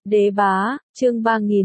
Đế bá, chương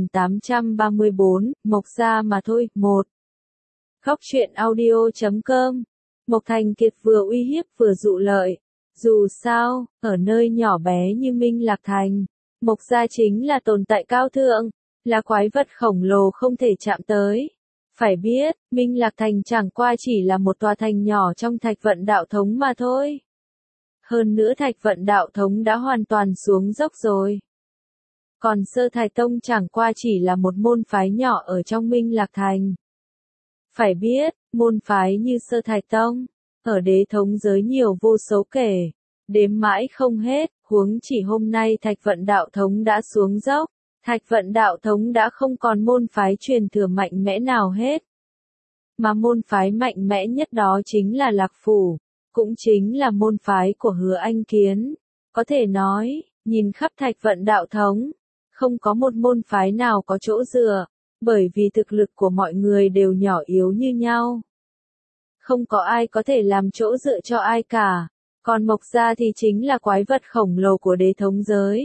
3834, Mộc gia mà thôi, 1. Khóc chuyện audio.com. Mộc Thành Kiệt vừa uy hiếp vừa dụ lợi. Dù sao, ở nơi nhỏ bé như Minh Lạc Thành, Mộc gia chính là tồn tại cao thượng, là quái vật khổng lồ không thể chạm tới. Phải biết, Minh Lạc Thành chẳng qua chỉ là một tòa thành nhỏ trong Thạch Vận Đạo Thống mà thôi. Hơn nữa Thạch Vận Đạo Thống đã hoàn toàn xuống dốc rồi. Còn Sơ Thái Tông chẳng qua chỉ là một môn phái nhỏ ở trong Minh Lạc Thành. Phải biết, môn phái như Sơ Thái Tông, ở đế thống giới nhiều vô số kể, đếm mãi không hết, huống chỉ hôm nay Thạch Vận Đạo Thống đã xuống dốc, Thạch Vận Đạo Thống đã không còn môn phái truyền thừa mạnh mẽ nào hết. Mà môn phái mạnh mẽ nhất đó chính là Lạc Phủ, cũng chính là môn phái của Hứa Anh Kiến. Có thể nói, nhìn khắp Thạch Vận Đạo Thống, không có một môn phái nào có chỗ dựa, bởi vì thực lực của mọi người đều nhỏ yếu như nhau. Không có ai có thể làm chỗ dựa cho ai cả, còn Mộc gia thì chính là quái vật khổng lồ của đế thống giới.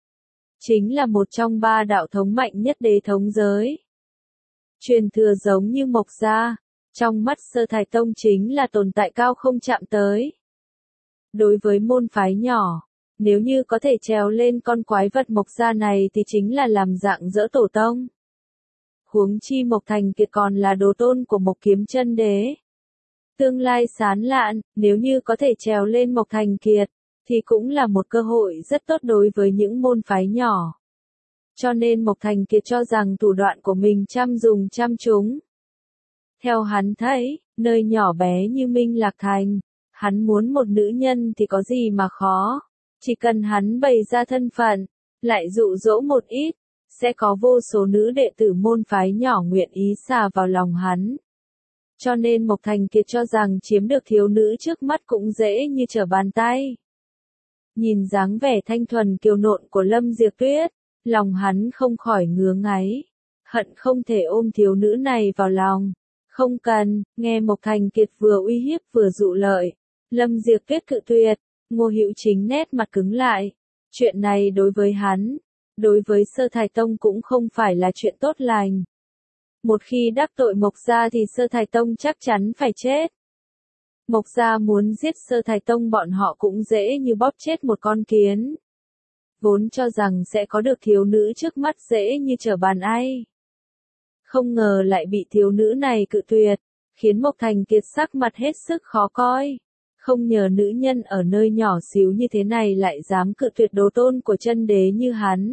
Chính là một trong 3 đạo thống mạnh nhất đế thống giới. Truyền thừa giống như Mộc gia, trong mắt Sơ Thái Tông chính là tồn tại cao không chạm tới. Đối với môn phái nhỏ, nếu như có thể trèo lên con quái vật Mộc gia này thì chính là làm dạng dỡ tổ tông. Huống chi Mộc Thành Kiệt còn là đồ tôn của Mộc Kiếm Chân Đế. Tương lai sán lạn, nếu như có thể trèo lên Mộc Thành Kiệt, thì cũng là một cơ hội rất tốt đối với những môn phái nhỏ. Cho nên Mộc Thành Kiệt cho rằng thủ đoạn của mình chăm dùng chăm trúng. Theo hắn thấy, nơi nhỏ bé như Minh Lạc Thành, hắn muốn một nữ nhân thì có gì mà khó. Chỉ cần hắn bày ra thân phận, lại dụ dỗ một ít, sẽ có vô số nữ đệ tử môn phái nhỏ nguyện ý xà vào lòng hắn. Cho nên Mộc Thành Kiệt cho rằng chiếm được thiếu nữ trước mắt cũng dễ như trở bàn tay. Nhìn dáng vẻ thanh thuần kiều nộn của Lâm Diệp Tuyết, lòng hắn không khỏi ngứa ngáy, hận không thể ôm thiếu nữ này vào lòng. Không cần, nghe Mộc Thành Kiệt vừa uy hiếp vừa dụ lợi, Lâm Diệp Tuyết cự tuyệt. Ngô Hữu Chính nét mặt cứng lại. Chuyện này đối với hắn, đối với Sơ Thái Tông cũng không phải là chuyện tốt lành. Một khi đắc tội Mộc gia thì Sơ Thái Tông chắc chắn phải chết. Mộc gia muốn giết Sơ Thái Tông bọn họ cũng dễ như bóp chết một con kiến. Vốn cho rằng sẽ có được thiếu nữ trước mắt dễ như trở bàn tay. Không ngờ lại bị thiếu nữ này cự tuyệt, khiến Mộc Thành Kiệt sắc mặt hết sức khó coi. Không nhờ nữ nhân ở nơi nhỏ xíu như thế này lại dám cự tuyệt đồ tôn của chân đế như hắn.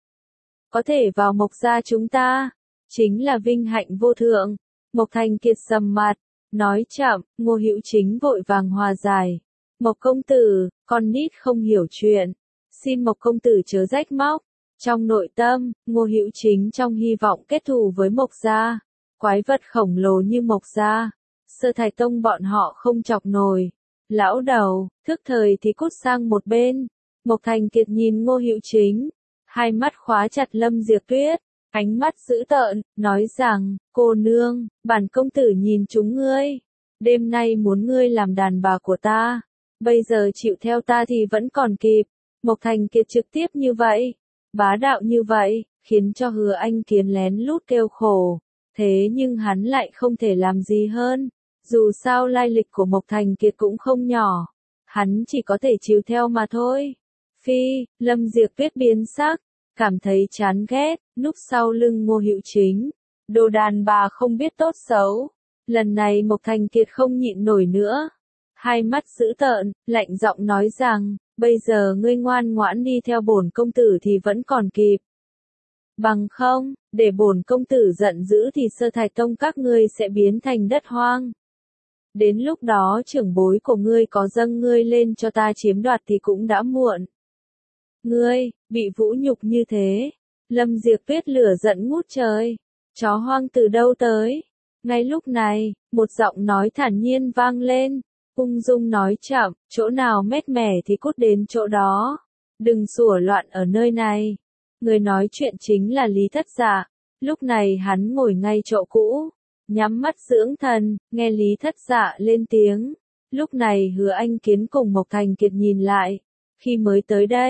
Có thể vào Mộc gia chúng ta, chính là vinh hạnh vô thượng. Mộc Thành Kiệt sầm mặt, nói chậm. Ngô Hữu Chính vội vàng hòa giải. Mộc công tử, con nít không hiểu chuyện, xin Mộc công tử chớ rách móc. Trong nội tâm, Ngô Hữu Chính trong hy vọng kết thù với Mộc gia. Quái vật khổng lồ như Mộc gia, Sơ Thái Tông bọn họ không chọc nổi. Lão đầu, thức thời thì cút sang một bên. Mộc Thành Kiệt nhìn Ngô Hữu Chính, hai mắt khóa chặt Lâm Diệp Tuyết, ánh mắt dữ tợn, nói rằng, cô nương, bản công tử nhìn chúng ngươi. Đêm nay muốn ngươi làm đàn bà của ta. Bây giờ chịu theo ta thì vẫn còn kịp. Mộc Thành Kiệt trực tiếp như vậy, bá đạo như vậy, khiến cho Hứa Anh Kiến lén lút kêu khổ. Thế nhưng hắn lại không thể làm gì hơn. Dù sao lai lịch của Mộc Thành Kiệt cũng không nhỏ, hắn chỉ có thể chiếu theo mà thôi. Phi, Lâm Diệp Tuyết biến sắc, cảm thấy chán ghét, núp sau lưng Ngô Hữu Chính. Đồ đàn bà không biết tốt xấu. Lần này Mộc Thành Kiệt không nhịn nổi nữa. Hai mắt dữ tợn, lạnh giọng nói rằng, bây giờ ngươi ngoan ngoãn đi theo bổn công tử thì vẫn còn kịp. Bằng không, để bổn công tử giận dữ thì Sơ Thái Tông các ngươi sẽ biến thành đất hoang. Đến lúc đó trưởng bối của ngươi có dâng ngươi lên cho ta chiếm đoạt thì cũng đã muộn. Ngươi, bị vũ nhục như thế. Lâm Diệp Tuyết lửa giận ngút trời. Chó hoang từ đâu tới? Ngay lúc này, một giọng nói thản nhiên vang lên. Ung dung nói chậm, chỗ nào mét mẻ thì cút đến chỗ đó. Đừng sủa loạn ở nơi này. Người nói chuyện chính là Lý Thất Dạ. Lúc này hắn ngồi ngay chỗ cũ. Nhắm mắt dưỡng thần, nghe Lý Thất Dạ lên tiếng. Lúc này Hứa Anh Kiến cùng Mộc Thành Kiệt nhìn lại. Khi mới tới đây,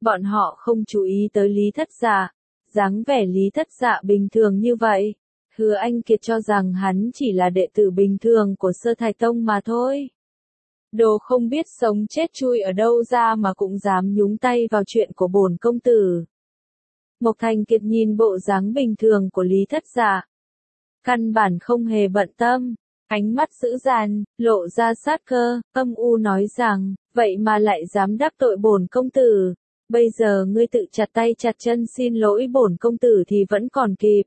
Bọn họ không chú ý tới Lý Thất Dạ, dáng vẻ Lý Thất Dạ bình thường như vậy. Hứa Anh Kiệt cho rằng hắn chỉ là đệ tử bình thường của Sơ Thải Tông mà thôi. Đồ không biết sống chết chui ở đâu ra mà cũng dám nhúng tay vào chuyện của bổn công tử. Mộc Thành Kiệt nhìn bộ dáng bình thường của Lý Thất Dạ, căn bản không hề bận tâm, ánh mắt dữ dằn, lộ ra sát cơ, âm u nói rằng, vậy mà lại dám đắc tội bổn công tử, bây giờ ngươi tự chặt tay chặt chân xin lỗi bổn công tử thì vẫn còn kịp.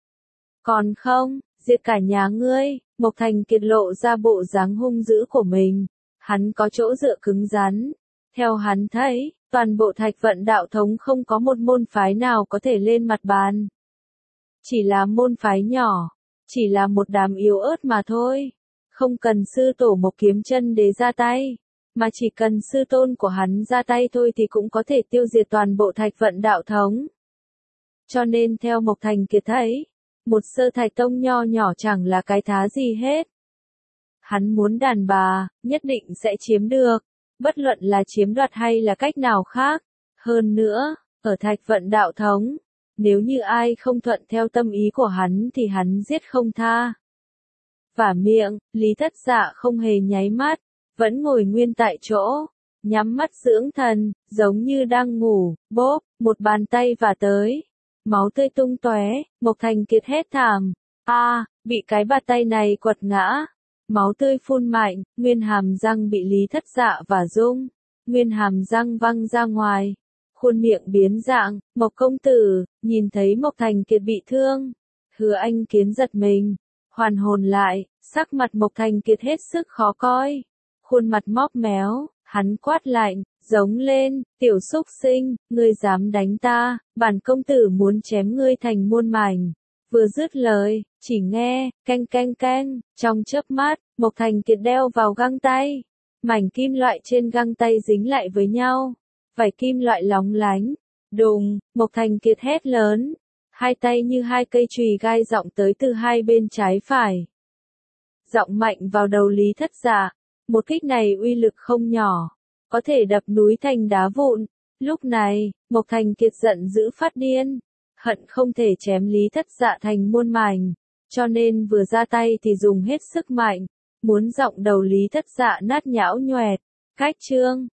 Còn không, diệt cả nhà ngươi. Mộc Thành Kiệt lộ ra bộ dáng hung dữ của mình, hắn có chỗ dựa cứng rắn. Theo hắn thấy, toàn bộ Thạch Vận đạo thống không có một môn phái nào có thể lên mặt bàn. Chỉ là môn phái nhỏ, chỉ là một đám yếu ớt mà thôi. Không cần sư tổ Mộc Kiếm Chân Đế ra tay, mà chỉ cần sư tôn của hắn ra tay thôi thì cũng có thể tiêu diệt toàn bộ Thạch Vận đạo thống. Cho nên theo Mộc Thành Kiệt thấy, một Sơ Thải Tông nho nhỏ chẳng là cái thá gì hết. Hắn muốn đàn bà, nhất định sẽ chiếm được, bất luận là chiếm đoạt hay là cách nào khác. Hơn nữa, ở Thạch Vận đạo thống, nếu như ai không thuận theo tâm ý của hắn thì hắn giết không tha. Vả miệng, Lý Thất Dạ không hề nháy mắt, vẫn ngồi nguyên tại chỗ, nhắm mắt dưỡng thần, giống như đang ngủ. Bốp, một bàn tay vả tới, máu tươi tung tóe. Mộc Thành Kiệt hét thảm, bị cái bàn tay này quật ngã. Máu tươi phun mạnh, nguyên hàm răng bị Lý Thất Dạ vả rung, nguyên hàm răng văng ra ngoài, khuôn miệng biến dạng. Mộc công tử, nhìn thấy Mộc Thành Kiệt bị thương, Hứa Anh Kiến giật mình, hoàn hồn lại, sắc mặt Mộc Thành Kiệt hết sức khó coi, khuôn mặt móp méo, hắn quát lạnh, giống lên, tiểu súc sinh, ngươi dám đánh ta, bản công tử muốn chém ngươi thành muôn mảnh. Vừa dứt lời, chỉ nghe, canh canh canh, trong chớp mắt, Mộc Thành Kiệt đeo vào găng tay. Mảnh kim loại trên găng tay dính lại với nhau, vảy kim loại lóng lánh. Đùng, Mộc Thành Kiệt hét lớn, hai tay như hai cây chùy gai giọng tới từ hai bên trái phải. Giọng mạnh vào đầu Lý Thất Dạ, một kích này uy lực không nhỏ, có thể đập núi thành đá vụn. Lúc này, Mộc Thành Kiệt giận dữ phát điên, hận không thể chém Lý Thất Dạ thành muôn mảnh, cho nên vừa ra tay thì dùng hết sức mạnh, muốn giọng đầu Lý Thất Dạ nát nhão nhoẹt. Cách chương